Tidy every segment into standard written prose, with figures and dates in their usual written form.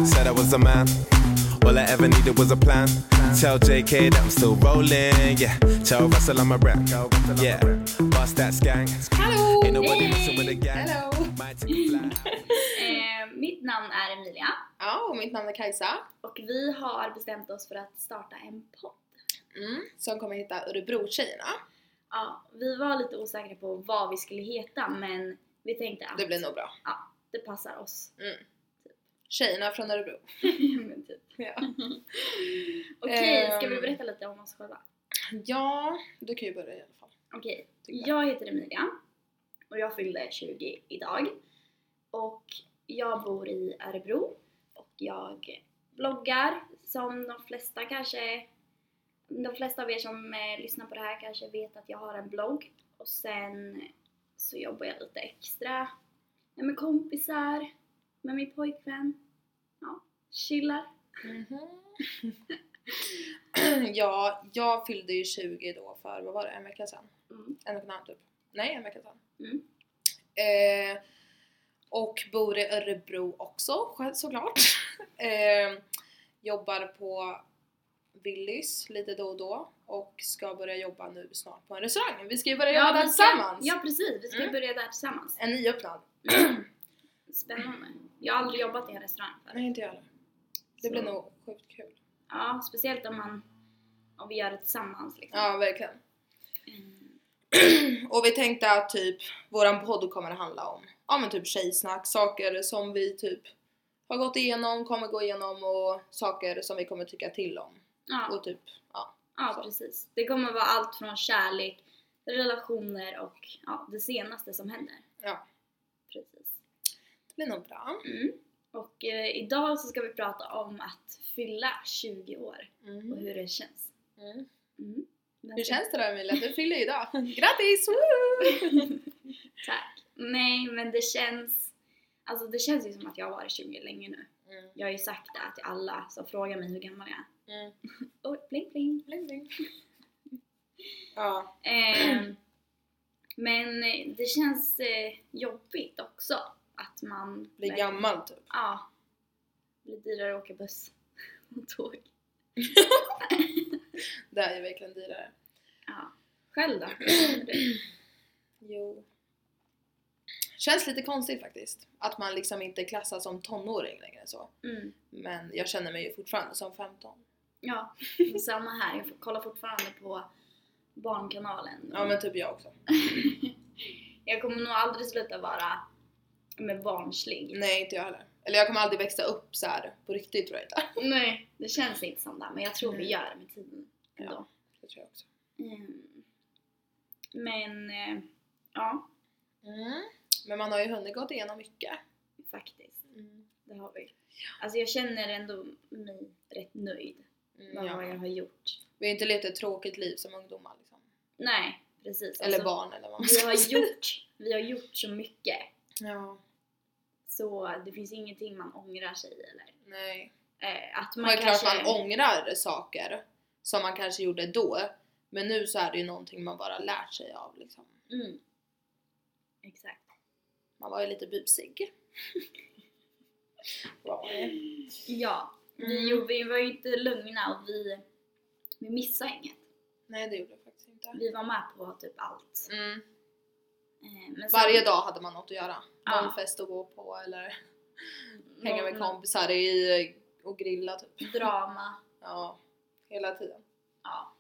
said I was a man. All I ever needed was a plan. Tell JK that I'm still rolling, yeah. Tell Russell I'm a rap, yeah. Bust that gang. Hallå! Ain't nobody messing with a gang. Hello! My team fly. Mitt namn är Emilia. Ja, och mitt namn är Kajsa. Och vi har bestämt oss för att starta en podd. Som kommer heta Örebro-tjejerna. Ja, vi var lite osäkra på vad vi skulle heta, men vi tänkte att Det blir nog bra. ja, det passar oss. Tjejerna från Örebro. Men typ. Ja. Okej, ska vi berätta lite om oss själva? Ja, du kan ju börja i alla fall. Okej, Tycker jag heter Emilia. Och jag fyllde 20 idag. Och jag bor i Örebro. Och jag bloggar som de flesta kanske... De flesta av er som lyssnar på det här kanske vet att jag har en blogg. Och sen så jobbar jag lite extra med kompisar, med min pojkvän. Ja, chillar. Ja, jag fyllde ju 20 då för, vad var det, en vecka sedan? En vecka typ. Nej, en vecka sedan. Och bor i Örebro också, såklart. Jobbar på Willys lite då och då. Och ska börja jobba nu snart på en restaurang. Vi ska ju börja jobba där tillsammans. Ja, precis. Vi ska börja där tillsammans. En nyöppnad. Spännande. Jag har aldrig jobbat i en restaurang förut. Nej, inte jag heller. Det blir nog sjukt kul. Ja, speciellt om vi gör det tillsammans liksom. Ja, verkligen. Och vi tänkte att typ våran podd kommer att handla om men typ tjejsnack, saker som vi typ har gått igenom, kommer gå igenom och saker som vi kommer tycka till om. Ja. Och typ, Ja, så. precis. Det kommer vara allt från kärlek, relationer och det senaste som händer. Ja, Precis. det blir nog bra. Och idag så ska vi prata om att fylla 20 år och hur det känns. Hur känns det då, Emilia? Du fyller idag. Grattis! Woo! Tack. Nej, men det känns ju som att jag har varit 20 länge nu. Jag har ju sagt det till alla som frågar mig hur gammal jag är. Bling bling. Bling, bling. Ja. Men det känns jobbigt också att man Blir gammal typ. Ja. Blir dyrare att åka buss och tåg. Det är ju verkligen dyrare. Ja. Själv då? Jo. Känns lite konstigt faktiskt. Att man liksom inte klassas som tonåring längre så. Men jag känner mig ju fortfarande som 15. Ja, samma här. Jag kollar fortfarande på Barnkanalen. Ja, men typ jag också. Jag kommer nog aldrig sluta vara med barnslig. Nej, inte jag heller. Eller jag kommer aldrig växa upp så här på riktigt, tror jag inte. Nej, det känns inte som det. Men jag tror vi gör det med tiden ändå. Ja, det tror jag också. Men, ja. Men man har ju hunnit gått igenom mycket. Faktiskt. Det har vi. Alltså jag känner ändå mig rätt nöjd med vad jag har gjort. Vi har inte levt ett tråkigt liv som ungdomar liksom. Nej, precis. Eller alltså, barn eller vad man ska säga. Vi har gjort så mycket. Ja. Så det finns ingenting man ångrar sig eller. Nej. Att Man klart man ångrar saker som man kanske gjorde då. Men nu så är det ju någonting man bara lärt sig av liksom. Exakt. Man var ju lite busig. Ja. Vi var ju inte lugna och vi missade inget. Nej, det gjorde jag faktiskt inte. Vi var med på typ allt. Men Varje dag hade man något att göra. Ja. Någon fest att gå på eller hänga med kompisar och grilla typ. Drama. Ja, hela tiden. Ja.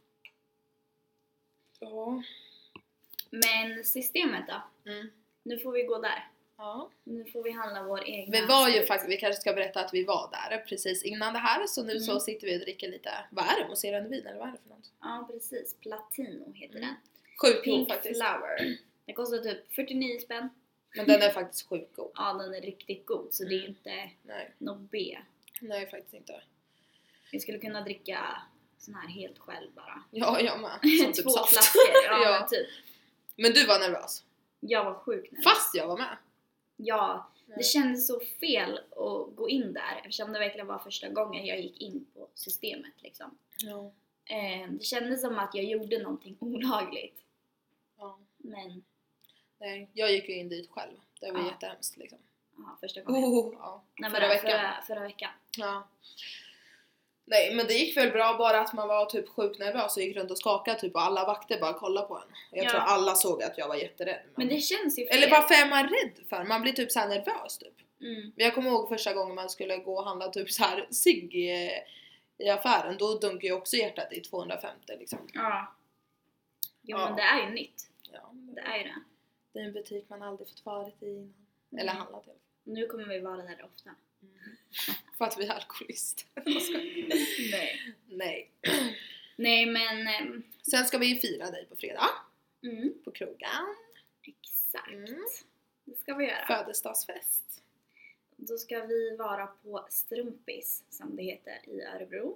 Ja. Men systemet då? Nu får vi gå där. Ja. Nu får vi handla vår egen. Vi var ju faktiskt, vi kanske ska berätta att vi var där precis innan det här. Så nu så sitter vi och dricker lite, vad är det? Mousserande vin eller vad är det för något? Ja, precis. Platino heter den. Sjukt Pink god faktiskt. Flower. Den kostar typ 49 spänn. Men den är faktiskt sjukt god. Ja, den är riktigt god. Så det är inte något B. Nej, faktiskt inte. Vi skulle kunna dricka sån här helt själv bara. Ja, jag med. Som typ 2 saft. flaskor. Ja, Ja. men typ. Men du var nervös. Jag var sjuk nervös. Fast jag var med. Ja, det kändes så fel att gå in där. Eftersom det verkligen var första gången jag gick in på systemet liksom. Ja. Det kändes som att jag gjorde någonting olagligt. Ja. Men Nej, jag gick ju in dit själv. Det var jättehemskt liksom. Ja, första gången. Ja. Nej, Förra veckan. Förra veckan. Ja. Nej, men det gick väl bra, bara att man var typ sjukt nervös och gick runt och skakade typ, och alla vakter bara kollade på en. Jag tror alla såg att jag var jätterädd. Men det känns ju fel. Eller varför är man rädd för? Man blir typ så här nervös typ. Mm. Jag kommer ihåg första gången man skulle gå och handla typ så här cigg i affären, då dunkar ju också hjärtat i 250 liksom. Ja. Jo, Ja. men det är ju nytt. Ja, Det är ju det. det är en butik man aldrig fått varit i innan. Eller handlat i. Nu kommer vi vara där ofta. För att vi är alkoholist. Nej. Nej. Nej, men... Sen ska vi fira dig på fredag. På krogen. Exakt. Mm. Det ska vi göra. Födelsedagsfest. Då ska vi vara på Strumpis, som det heter, i Örebro.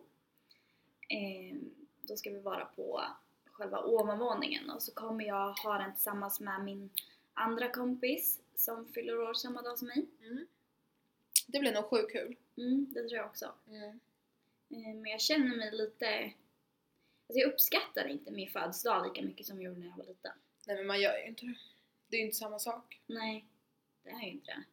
Då ska vi vara på själva ovanvåningen. Och så kommer jag ha den tillsammans med min andra kompis som fyller år samma dag som mig. Det blir nog sjukt kul. Det tror jag också. Men jag känner mig lite... Alltså jag uppskattar inte min födelsedag lika mycket som jag gjorde när jag var liten. Nej, men man gör ju inte det. Det är ju inte samma sak. Nej, det är ju inte det.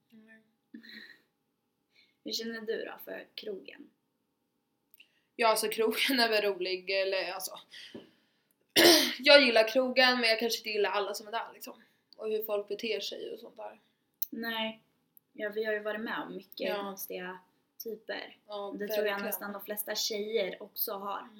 Hur känner du då för krogen? Ja, alltså krogen är väl rolig, eller alltså... jag gillar krogen, men jag kanske inte gillar alla som är där liksom. Och hur folk beter sig och sånt där. Nej, ja, vi har ju varit med om mycket konstiga typer. Ja, det tror jag nästan de flesta tjejer också har.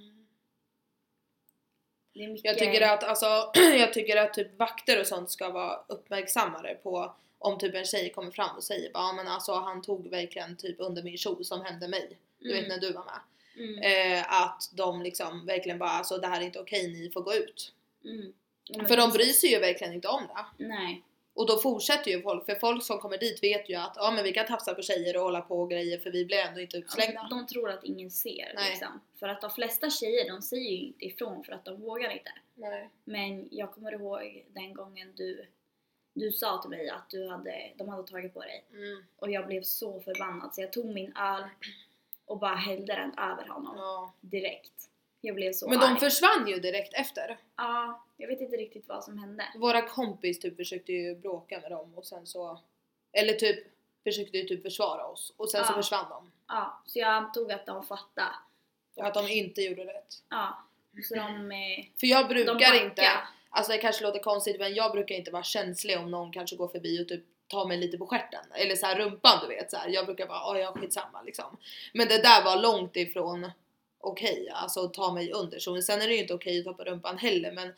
Det är mycket... Jag tycker att typ vakter och sånt ska vara uppmärksammare på om typ en tjej kommer fram och säger bara, men alltså han tog verkligen typ under min kjol som hände mig. Du vet när du var med. Att de liksom verkligen bara, alltså det här är inte okej, ni får gå ut. För de bryr sig ju verkligen inte om det. Nej. Och då fortsätter ju folk, för folk som kommer dit vet ju att ja, men vi kan tafsa på tjejer och hålla på och grejer, för vi blir ändå inte utslängda. De tror att ingen ser liksom. För att de flesta tjejer, de säger ju inte ifrån för att de vågar inte. Nej. Men jag kommer ihåg den gången du sa till mig att de hade tagit på dig. Och jag blev så förbannad så jag tog min öl och bara hällde den över honom direkt. Jag blev så Men arg. de försvann ju direkt efter. Ja, jag vet inte riktigt vad som hände. Våra kompis typ försökte ju bråka med dem och sen så, eller typ försökte ju typ försvara oss och sen så försvann de. Ja, så jag antog att de fattade. Att de inte gjorde rätt. Ja, så de... För jag brukar inte, alltså det kanske låter konstigt, men jag brukar inte vara känslig om någon kanske går förbi och typ tar mig lite på stjärten. Eller så här rumpan, du vet. Så här. Jag brukar bara, jag skitsamma liksom. Men det där var långt ifrån okej, alltså ta mig under. Så sen är det ju inte okej att ta på rumpan heller, men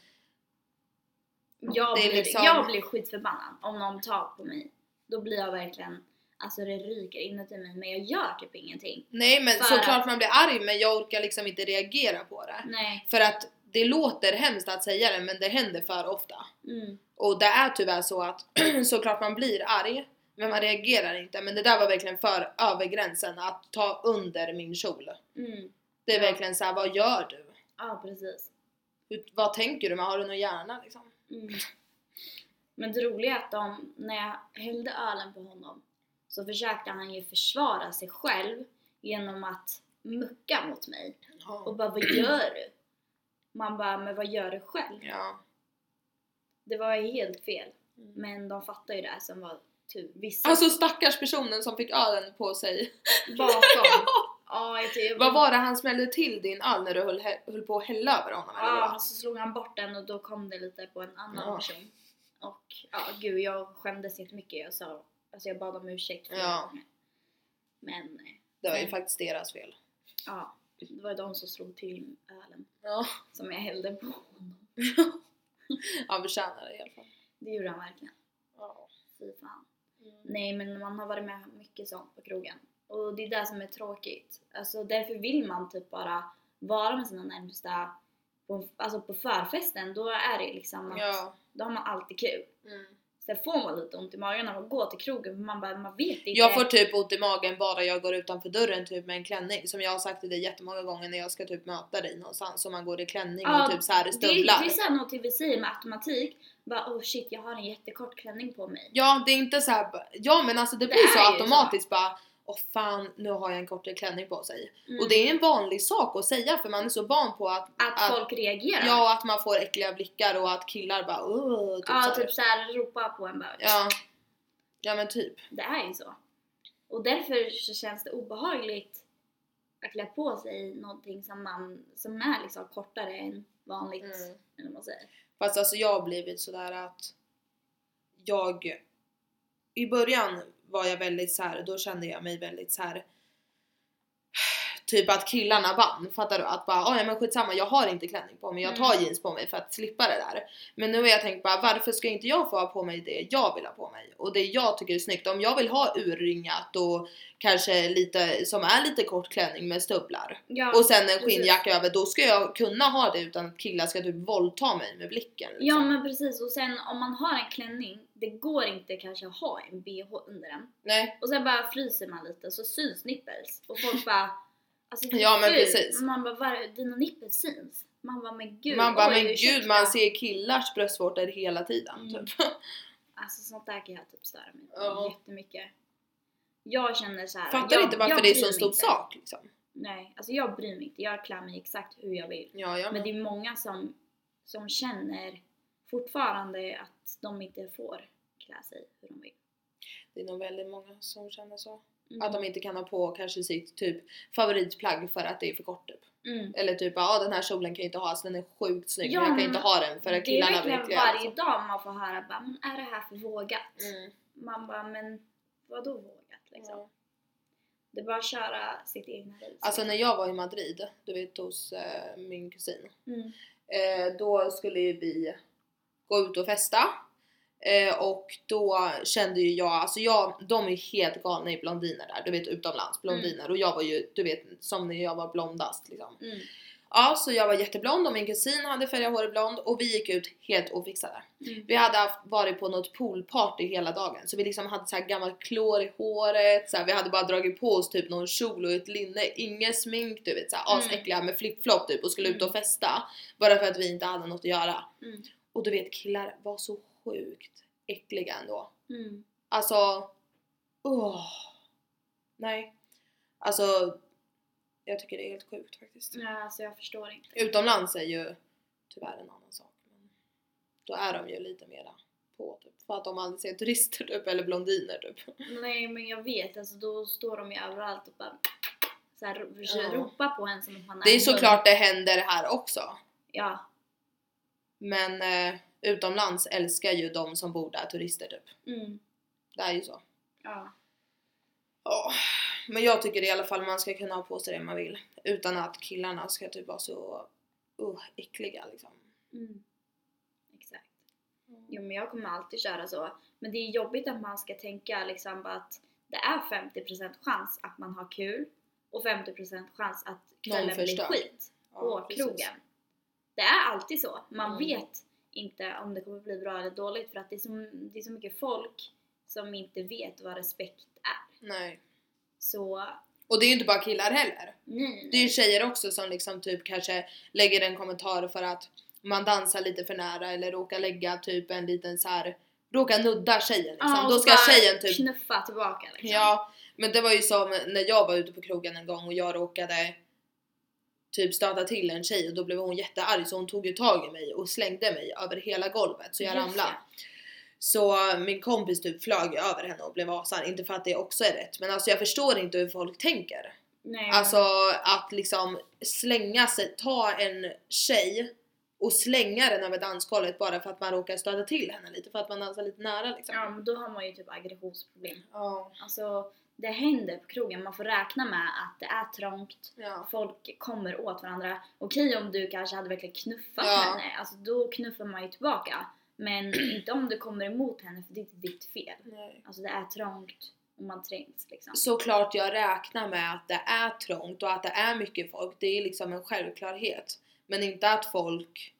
jag blir skitförbannad om någon tar på mig. Då blir jag verkligen, alltså det ryker inuti mig, men jag gör typ ingenting. Nej, men såklart man blir arg, men jag orkar liksom inte reagera på det. Nej. För att det låter hemskt att säga det, men det händer för ofta. Och det är tyvärr så att såklart man blir arg, men man reagerar inte. Men det där var verkligen för över gränsen, att ta under min kjol. Det är verkligen så här, vad gör du? Ja, precis. Vad tänker du? Har du någon hjärna liksom? Men det roliga är att när jag hällde ölen på honom så försökte han ju försvara sig själv genom att mucka mot mig. Och bara, vad gör du? Man bara, men vad gör du själv? Ja. Det var helt fel. Men de fattar ju det här som var typ vissa. Alltså stackars personen som fick ölen på sig. Bakom. Vad var det han smällde till din öl när du höll på att hälla över honom? Ja, så slog han bort den och då kom det lite på en annan person. Och gud, jag skämdes jättemycket. Jag bad om ursäkt för det. Men det var ju faktiskt deras fel. Ja, det var de som slog till ölen. Ja. Som jag hällde på honom. Han förtjänar det i alla fall. Det gjorde han verkligen. Ja. Fy fan. Nej, men man har varit med mycket sånt på krogen. Och det är det som är tråkigt. Alltså därför vill man typ bara vara med sina närmsta på förfesten. Då är det liksom att då har man alltid kul. Sen får man lite ont i magen när man går till krogen, för man vet inte. Jag får typ ont i magen bara jag går utanför dörren typ med en klänning. Som jag har sagt till dig jättemånga gånger när jag ska typ möta dig någonstans. Så man går i klänning och typ så här stövlar. Det är såhär något vi säger med automatik. Bara, oh shit, jag har en jättekort klänning på mig. Ja, det är inte så här. Ja, men alltså det blir så automatiskt så. Bara, fan, nu har jag en kortare klänning på sig. Och det är en vanlig sak att säga, för man är så van på att folk reagerar. Ja, att man får äckliga blickar och att killar bara typ typ såhär ropa på en bara. Ja. Ja men typ. Det är ju så. Och därför så känns det obehagligt att klä på sig någonting som är liksom kortare än vanligt. Eller vad man säger. Fast alltså jag har blivit sådär att i början var jag väldigt så här, då kände jag mig väldigt så här. Typ att killarna vann, fattar du? Att bara, ja men skitsamma, jag har inte klänning på mig, jag tar jeans på mig för att slippa det där. Men nu har jag tänkt bara, varför ska inte jag få ha på mig det jag vill ha på mig? Och det jag tycker är snyggt, om jag vill ha urringat och kanske lite, som är lite kort klänning med stövlar. Ja, och sen en skinnjacka över, då ska jag kunna ha det utan att killar ska typ våldta mig med blicken. Liksom. Ja men precis, och sen om man har en klänning, det går inte kanske att ha en bh under den. Nej. Och sen bara fryser man lite så syns nipples. Och folk bara... Alltså, ja men precis. Man bara, dina nippel syns. Man bara, men gud. Man bara, men gud, man ser killars bröstvårtor hela tiden. Typ. Alltså sånt där kan jag typ störa mig jättemycket. Jag känner så här. Fattar inte varför det är så stor sak liksom. Nej, alltså jag bryr mig inte. Jag klär mig exakt hur jag vill. Ja, men det är många som känner fortfarande att de inte får klä sig hur de vill. Det är nog väldigt många som känner så. Att de inte kan ha på kanske sitt typ favoritplagg för att det är för kort typ. Eller typ, den här kjolen kan jag inte ha så den är sjukt snygg. Ja, men jag kan inte ha den för att killarna vill klä. Det är varje dag man får höra bara, men är det här för vågat? Man bara, men vadå vågat liksom? Ja. Det är bara att köra sitt egna liv. Alltså när jag var i Madrid, du vet hos min kusin. Då skulle ju vi gå ut och festa. Och då kände ju de är helt galna i blondiner där, du vet utomlands, blondiner. Och jag var ju, du vet, som när jag var blondast liksom. Ja, så jag var jätteblond och min kusin hade färgat hår blond och vi gick ut helt ofixade. Vi hade varit på något poolparty hela dagen, så vi liksom hade så här gammalt klor i håret, så här, vi hade bara dragit på oss typ någon kjol och ett linne, ingen smink, du vet, så här asäckliga med flip-flop typ, och skulle ut och festa bara för att vi inte hade något att göra. Och du vet, killar var så sjukt äckliga ändå. Alltså nej. Alltså jag tycker det är helt sjukt faktiskt. Ja, alltså jag förstår inte. Utomlands är ju tyvärr en annan sak. Men då är de ju lite mera på typ. För att de aldrig ser turister typ, eller blondiner typ. Nej men jag vet, alltså då står de ju överallt och bara så här, ropa på en som man är. Det är såklart det händer här också. Ja. Men utomlands älskar ju de som bor där turister typ. Det är ju så. Ja. Men jag tycker i alla fall man ska kunna ha på sig det man vill. Utan att killarna ska typ vara så äckliga liksom. Exakt. Jo men jag kommer alltid köra så. Men det är jobbigt att man ska tänka liksom att det är 50% chans att man har kul. Och 50% chans att kvällen blir skit på krogen. Det är alltid så. Man vet inte om det kommer bli bra eller dåligt. För att det är så mycket folk som inte vet vad respekt är. Nej. Så... Och det är ju inte bara killar heller. Nej. Det är ju tjejer också som liksom typ kanske lägger en kommentar för att man dansar lite för nära. Eller råkar lägga typ en liten så här, råkar nudda tjejen liksom. Då ska tjejen typ knuffa tillbaka liksom. Ja, men det var ju som när jag var ute på krogen en gång och jag råkade typ stöta till en tjej och då blev hon jättearg, så hon tog ju tag i mig och slängde mig över hela golvet så jag ramlade. Så min kompis typ flög över henne och blev asad. Inte för att det också är rätt, men alltså jag förstår inte hur folk tänker. Nej. Alltså att liksom slänga sig, ta en tjej och slänga den över dansgolvet bara för att man råkar stöta till henne lite, för att man dansar lite nära liksom. Ja, men då har man ju typ aggressionsproblem. Ja. Alltså det händer på krogen, man får räkna med att det är trångt. Folk kommer åt varandra. Okej, om du kanske hade verkligen knuffat henne, alltså då knuffar man ju tillbaka. Men inte om du kommer emot henne, för det är inte ditt fel. Nej. Alltså det är trångt och man trängs liksom. Såklart jag räknar med att det är trångt och att det är mycket folk. Det är liksom en självklarhet. Men inte att folk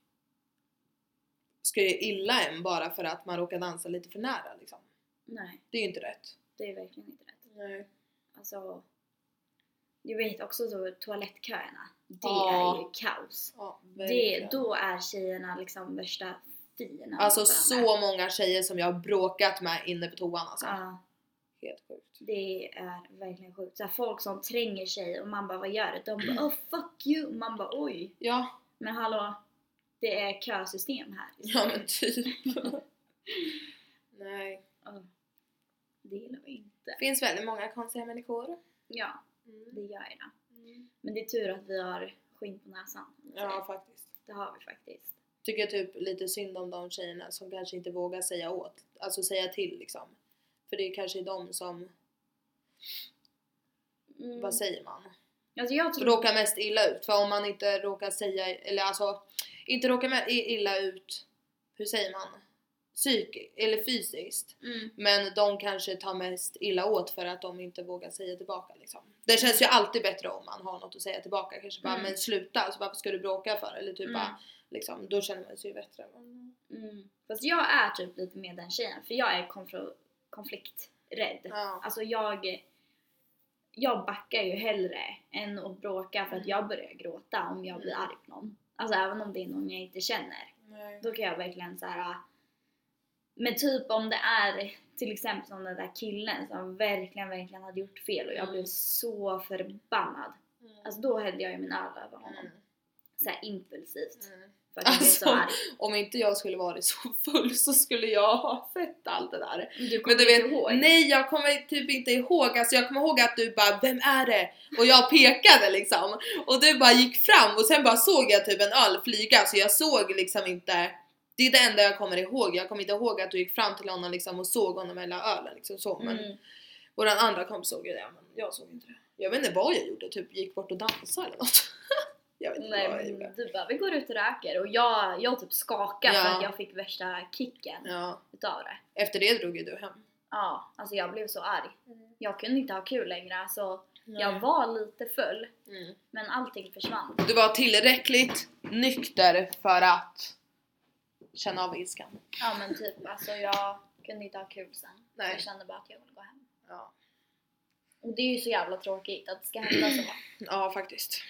ska ju illa en bara för att man råkar dansa lite för nära liksom. Nej. Det är ju inte rätt. Det är verkligen inte rätt. Nej. Alltså, jag vet också så toalettköerna. Det är ju kaos. Ja, då är tjejerna liksom värsta fina. Alltså så många tjejer som jag har bråkat med inne på toan alltså. Ja. Helt sjukt. Det är verkligen sjukt. Så här, folk som tränger sig och man bara, vad gör det? De bara, oh fuck you. Man bara, oj. Ja. Men hallå, det är kösystem här. Ja men typ. Nej. Det gillar vi inte. Det finns väldigt många konstiga människor. Ja, det gör jag det. Men det är tur att vi har skinn på näsan. Ja, faktiskt. Det har vi faktiskt. Tycker typ lite synd om de tjejerna som kanske inte vågar säga åt. Alltså säga till liksom. För det är kanske de som... Vad säger man? Alltså jag tror... Råkar mest illa ut. För om man inte råkar säga... Eller alltså... Inte råkar illa ut... Hur säger man? Psykiskt eller fysiskt. Men de kanske tar mest illa åt för att de inte vågar säga tillbaka liksom. Det känns ju alltid bättre om man har något att säga tillbaka. Kanske bara, men sluta, alltså, varför ska du bråka för? Eller typ bara, liksom, då känner man sig ju bättre. Fast jag är typ lite med den tjejen. För jag är konflikträdd. Ja. Alltså jag backar ju hellre än att bråka för att jag börjar gråta om jag blir arg på någon. Alltså även om det är någon jag inte känner. Nej. Då kan jag verkligen så här. Men typ om det är till exempel som den där killen som verkligen hade gjort fel och jag blev så förbannad. Alltså då hällde jag ju min öl över honom. Så här impulsivt. För att jag blev så arg. Om inte jag skulle vara så full så skulle jag ha fett allt det där. Men du vet, ihåg? Nej, jag kommer typ inte ihåg. Alltså jag kommer ihåg att du bara, vem är det? Och jag pekade liksom. Och du bara gick fram och sen bara såg jag typ en öl flyga. Så jag såg liksom inte... Det är det enda jag kommer ihåg. Jag kommer inte ihåg att du gick fram till honom liksom och såg honom hela ölen liksom så. Men våran andra kompis såg ju det, men jag såg inte det. Jag vet inte vad jag gjorde, typ gick bort och dansade eller något. Jag vet inte vad jag gjorde. Du bara, vi går ut och röker. Och jag typ skakade för att jag fick värsta kicken utav det. Efter det drog ju du hem. Ja, alltså jag blev så arg. Jag kunde inte ha kul längre, alltså jag var lite full. Men allting försvann. Du var tillräckligt nykter för att känna av ilskan. Ja men typ, alltså jag kunde inte ha kul sen. Nej. Jag kände bara att jag ville gå hem. Ja. Och det är ju så jävla tråkigt att det ska hända så. Ja, faktiskt.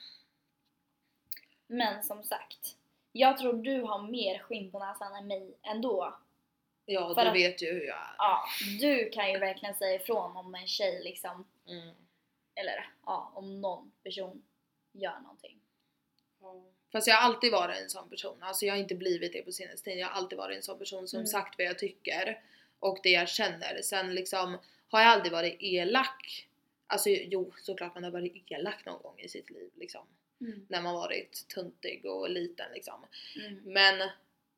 Men som sagt, jag tror du har mer skinn på näsan än mig ändå. Ja, för du att, vet ju hur jag är. Ja, du kan ju verkligen säga ifrån om en tjej liksom. Eller ja, om någon person gör någonting. Fast jag har alltid varit en sån person. Alltså jag har inte blivit det på senaste tiden. Jag har alltid varit en sån person som sagt vad jag tycker. Och det jag känner. Sen liksom har jag aldrig varit elak. Alltså jo, såklart man har varit elak någon gång i sitt liv liksom. När man varit tuntig och liten liksom. Men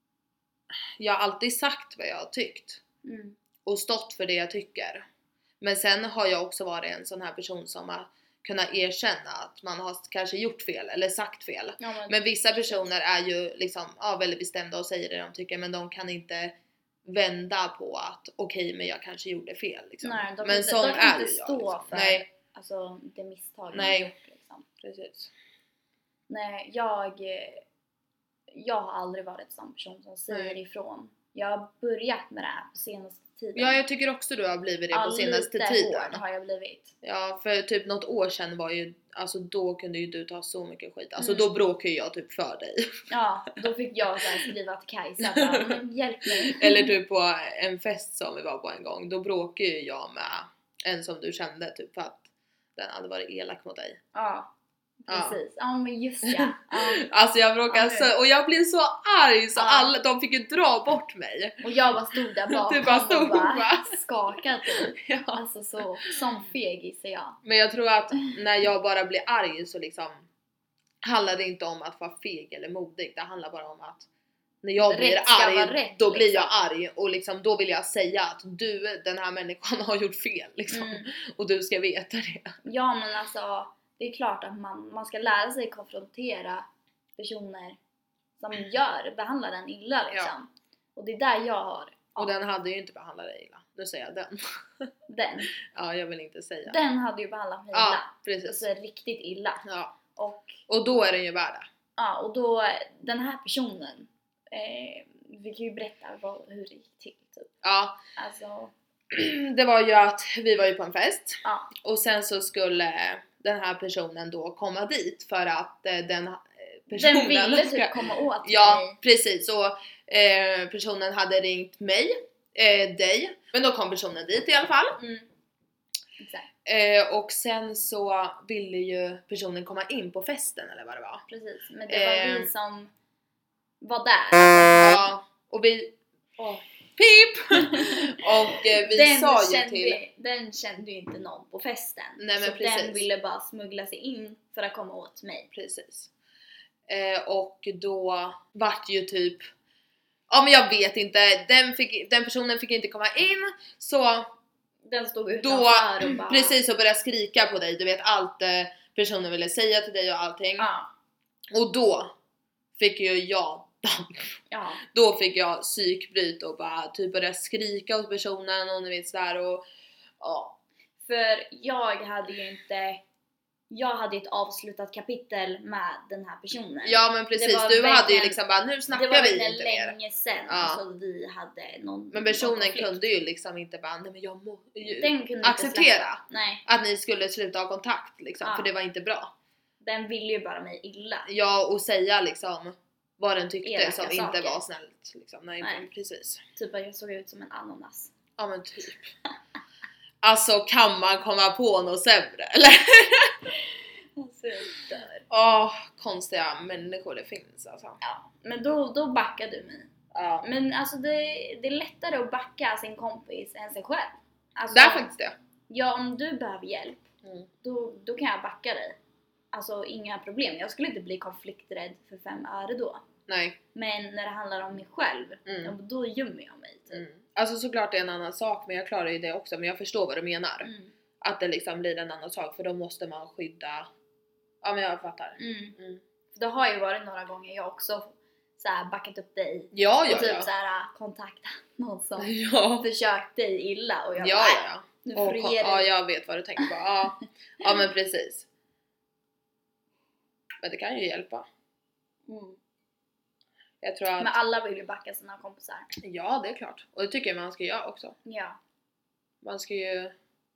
jag har alltid sagt vad jag har tyckt. Och stått för det jag tycker. Men sen har jag också varit en sån här person som har kunnat erkänna att man har kanske gjort fel eller sagt fel. Ja, men vissa personer är ju liksom väldigt bestämda och säger det de tycker, men de kan inte vända på att okej, men jag kanske gjorde fel liksom. Nej, men inte, sån är inte jag stå liksom. för Nej. Alltså det misstag Nej. gjort liksom. Precis. Nej, jag har aldrig varit en sån person som säger ifrån. Jag har börjat med det här på senaste tiden. Ja, jag tycker också du har blivit det på senaste tiden. Lite hård har jag blivit. Ja, för typ något år sedan var ju, alltså då kunde ju du ta så mycket skit. Alltså då bråkade jag typ för dig. Ja, då fick jag så här skriva till Kajsa bara, men hjälp mig. Eller typ på en fest som vi var på en gång, då bråkade ju jag med en som du kände typ för att den hade varit elak mot dig. Ja. Precis, ja men just ja. Alltså jag bråkade så, och jag blev så arg så alla, de fick ju dra bort mig. Och jag bara stod där bakom du bara stod och bara skakade typ. Ja. Alltså så, som fegis är jag. Men jag tror att när jag bara blir arg så liksom handlar det inte om att vara feg eller modig. Det handlar bara om att när jag blir arg, då blir jag arg. Och liksom, då vill jag säga att du, den här människan har gjort fel liksom. Och du ska veta det. Ja men alltså det är klart att man ska lära sig konfrontera personer som behandlar den illa liksom. Ja. Och det är där jag har. Och den hade ju inte behandlat dig illa. Nu säger jag den. Den? Ja, jag vill inte säga. Den hade ju behandlat mig illa. Ja, precis. Alltså riktigt illa. Ja. Och då är den ju värd det. Ja, och då den här personen vi kan ju berätta hur det gick till typ. Ja. Alltså det var ju att vi var ju på en fest. Ja. Och sen så skulle den här personen då komma dit för att den ville typ komma åt mig. Ja, precis. Och personen hade ringt mig, dig. Men då kom personen dit i alla fall. Exakt. Och sen så ville ju personen komma in på festen eller vad det var. Precis, men det var vi som var där. Ja, och vi... pip! Och vi sa ju till... Den kände ju inte någon på festen. Nej, men så precis. den ville bara smuggla sig in för att komma åt mig. Precis. Och då vart ju typ... Ja men jag vet inte, den personen fick inte komma in, så Den stod då utanför och bara... precis och började skrika på dig, du vet allt personen ville säga till dig och allting. Ja. Och då fick ju jag Ja. då fick jag psykbryt och bara typ började skrika åt personen och ni vet sådär och ja. För jag hade ett avslutat kapitel med den här personen. Ja men precis, du hade ju liksom bara nu snackar vi inte mer. Det var länge sedan så vi hade men personen kunde ju liksom inte bara nej men jag må den kunde acceptera nej. att ni skulle sluta ha kontakt liksom, för det var inte bra. Den ville ju bara mig illa. Ja och säga liksom vad den tyckte elaka som saker. inte var snällt liksom. Nej. Precis. Typ att jag såg ut som en ananas. Ja men typ. Alltså kan man komma på något sämre eller? Alltså jag dör. Konstiga människor det finns alltså. Ja, men då backade du mig. Ja. Men alltså det är lättare att backa sin kompis än sig själv. Alltså, det är faktiskt det. Ja, om du behöver hjälp då kan jag backa dig. Alltså inga problem. Jag skulle inte bli konflikträdd för 5 öre då. Nej. Men när det handlar om mig själv, då gömmer jag mig typ. Alltså såklart det är en annan sak, men jag klarar ju det också. Men jag förstår vad du menar. Att det liksom blir en annan sak, för då måste man skydda. Ja men jag fattar. Det har ju varit några gånger jag också såhär backat upp dig. Ja, och typ såhär kontaktat någon som försökt dig illa. Och jag nu får du ge dig. Ja, jag vet vad du tänker på. Ja men precis. Men det kan ju hjälpa. Jag tror att... Men alla vill ju backa sina kompisar. Ja, det är klart. Och det tycker jag man ska göra också. Ja. Man ska ju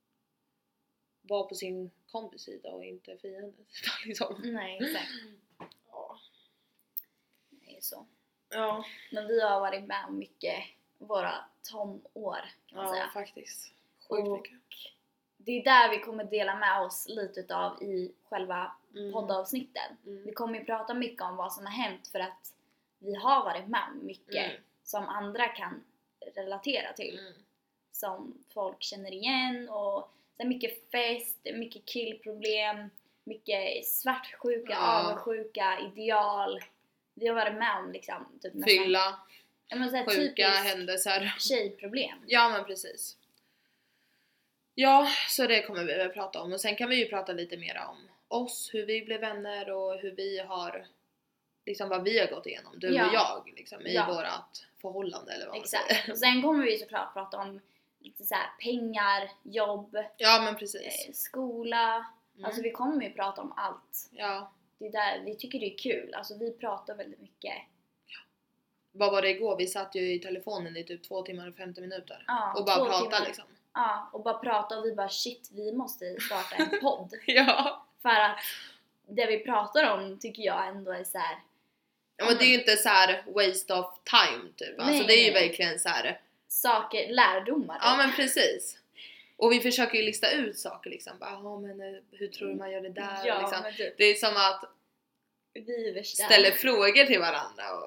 vara på sin kompis sida och inte fienden liksom. Nej, exakt. Ja. Det är så. Ja. Men vi har varit med om mycket våra tonår kan man säga. Ja, faktiskt. Sjukt mycket. Det är där vi kommer dela med oss lite utav i själva poddavsnitten. Vi kommer ju prata mycket om vad som har hänt för att vi har varit med om mycket som andra kan relatera till. Som folk känner igen och det är mycket fest, mycket killproblem, mycket svartsjuka, avundsjuka, ideal. Vi har varit med om liksom typ nästan, fylla, sjuka händelser, tjejproblem. Ja men precis. Ja, så det kommer vi väl prata om. Och sen kan vi ju prata lite mer om oss, hur vi blev vänner och hur vi har liksom vad vi har gått igenom, du och jag liksom, i vårat förhållande eller vad man säger. Och sen kommer vi såklart prata om lite så här pengar, jobb, ja men precis, skola. Alltså vi kommer ju prata om allt. Ja. Det är där vi tycker det är kul. Alltså vi pratar väldigt mycket. Vad var det igår? Vi satt ju i telefonen i typ 2 timmar och 50 minuter. Ja, och bara prata liksom. Ja, och bara prata och vi bara shit, vi måste starta en podd. Ja. För att det vi pratar om tycker jag ändå är så här. Ja men det är ju inte så här waste of time typ. Alltså Nej. det är ju verkligen så här saker, lärdomar. Ja men precis. Och vi försöker ju lista ut saker liksom. Bara, men hur tror du man gör det där? Ja, liksom. men typ. Det är som att vi ställer frågor till varandra. Och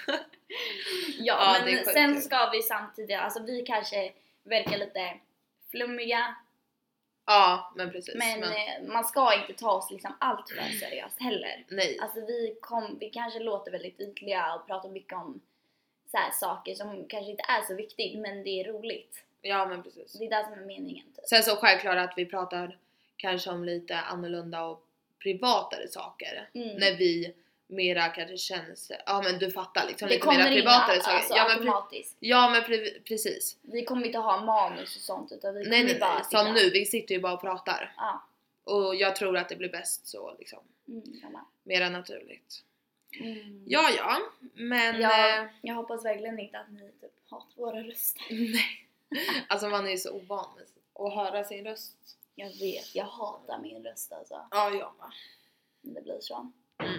ja, men sen ska vi samtidigt, alltså vi kanske verkar lite flummiga. Ja, men precis. Men man ska inte ta oss liksom allt för seriöst heller. Nej. Alltså vi kanske låter väldigt ytliga och pratar mycket om så här saker som kanske inte är så viktigt, men det är roligt. Ja, men precis. Det är det som är meningen typ. Sen så självklart att vi pratar kanske om lite annorlunda och privatare saker. När vi mera kanske känns, ja men du fattar liksom, det lite mera privatare saker. Alltså, automatiskt. Precis. Vi kommer inte ha manus och sånt, utan vi kommer nej, bara sitta. Som nu, vi sitter ju bara och pratar. Ja. Och jag tror att det blir bäst så liksom. Mera naturligt. Ja, men jag hoppas verkligen inte att ni typ hatar våra röster. Nej. Alltså man är ju så ovan med att höra sin röst. Jag vet, jag hatar min röst alltså. Ja, jag med. Men det blir så.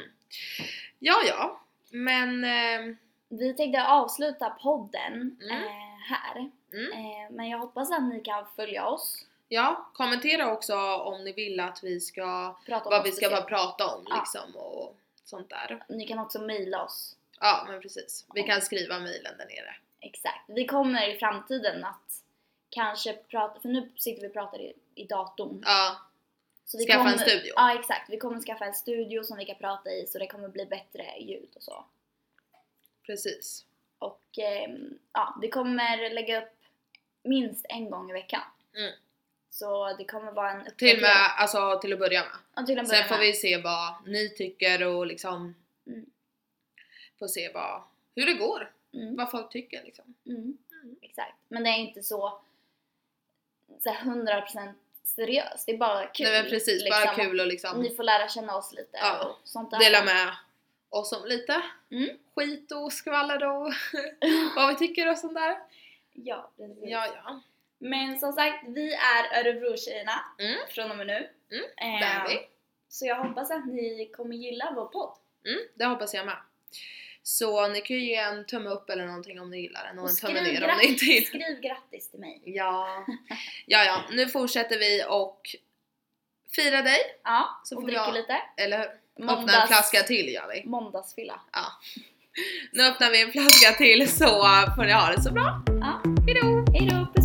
Ja, men vi tänkte avsluta podden här. Men jag hoppas att ni kan följa oss. Ja, kommentera också om ni vill att vi ska vad vi ska bara prata om liksom och sånt där. Ni kan också mejla oss. Ja, men precis. Vi kan skriva mejlen där nere. Exakt. Vi kommer i framtiden att kanske prata, för nu sitter vi och pratar i datorn. Ja. Så vi Skaffa en studio. Ja, exakt. Vi kommer skaffa en studio som vi kan prata i, så det kommer bli bättre ljud och så. Precis. Och ja, vi kommer lägga upp minst en gång i veckan. Så det kommer vara en uppdatering. Till att börja med. Ja, till att Sen börja får med. vi se vad ni tycker och liksom får se hur det går. Vad folk tycker liksom. Exakt. Men det är inte så 100% seriöst. Det är bara kul. Nej men precis, liksom. bara kul och liksom. Ni får lära känna oss lite och sånt där. Dela med oss om lite skit och skvaller och vad vi tycker och sånt där. Ja, precis. Ja. Men som sagt, vi är Örebro-tjejerna från och med nu. Det är vi. Så jag hoppas att ni kommer gilla vår podd. Det hoppas jag med. Så ni kan ju ge en tumme upp eller någonting om ni gillar den och en tumme ner grattis, om ni inte gillar. Skriv grattis till mig. Ja. Nu fortsätter vi och fira dig. Ja, så och får dricker lite. Eller hur? Öppna en flaska till gör vi. Måndagsfylla. Ja. Nu öppnar vi en flaska till så får ni ha det så bra. Ja. Hejdå! Hejdå!